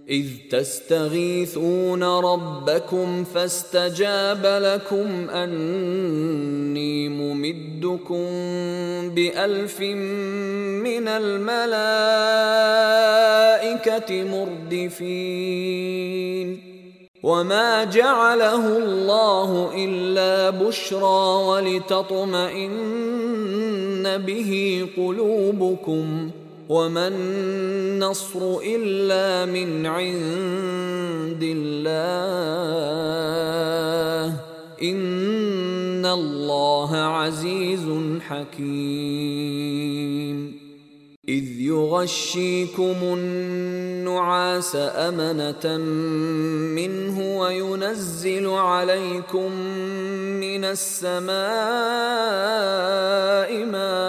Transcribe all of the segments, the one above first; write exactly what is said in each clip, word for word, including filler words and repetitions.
إذ تستغيثون ربكم فاستجاب لكم أني ممدكم بألف من الملائكة مردفين وما جعله الله إلا بشرى ولتطمئن به قلوبكم وما النصر إلا من عند الله إن الله عزيز حكيم إذ يغشيكم النعاس أمنة منه وينزل عليكم من السماء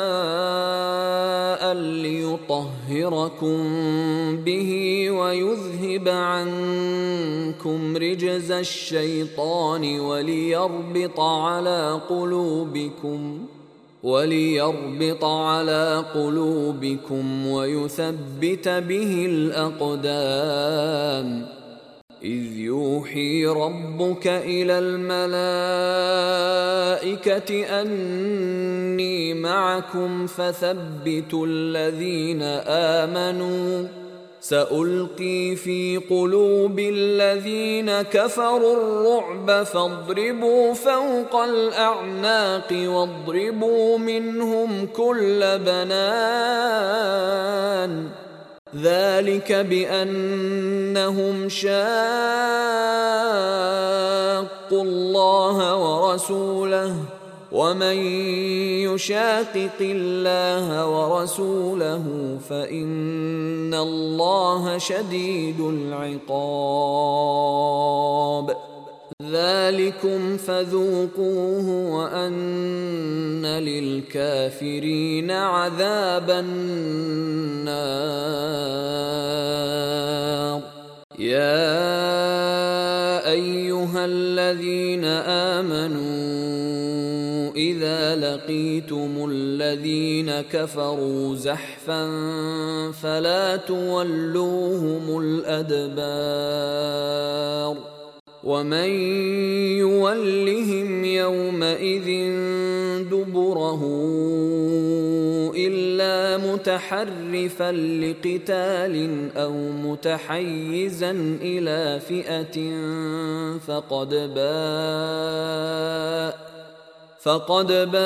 ماء ليطهركم به ويذهب عنكم رجز الشيطان وليربط على قلوبكم وليربط على قلوبكم ويثبت به الأقدام إذ يوحي ربك إلى الملائكة أني معكم فثبتوا الذين آمنوا سألقي في قلوب الذين كفروا الرعب فاضربوا فوق الأعناق واضربوا منهم كل بنان ذلك بأنهم شاقوا الله ورسوله ومن يشاقق الله ورسوله فإن الله شديد العقاب ذلكم فذوقوه وأن للكافرين عذاب النار يا أيها الذين آمنوا إذا لقيتم الذين كفروا زحفا فلا تولوهم الأدبار ومن يولهم يومئذ دبره إلا متحرفا لقتال أو متحيزا إلى فئة فقد باء فقد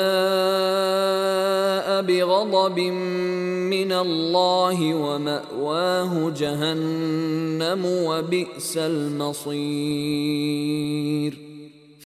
باء بغضب من الله ومأواه جهنم وبئس المصير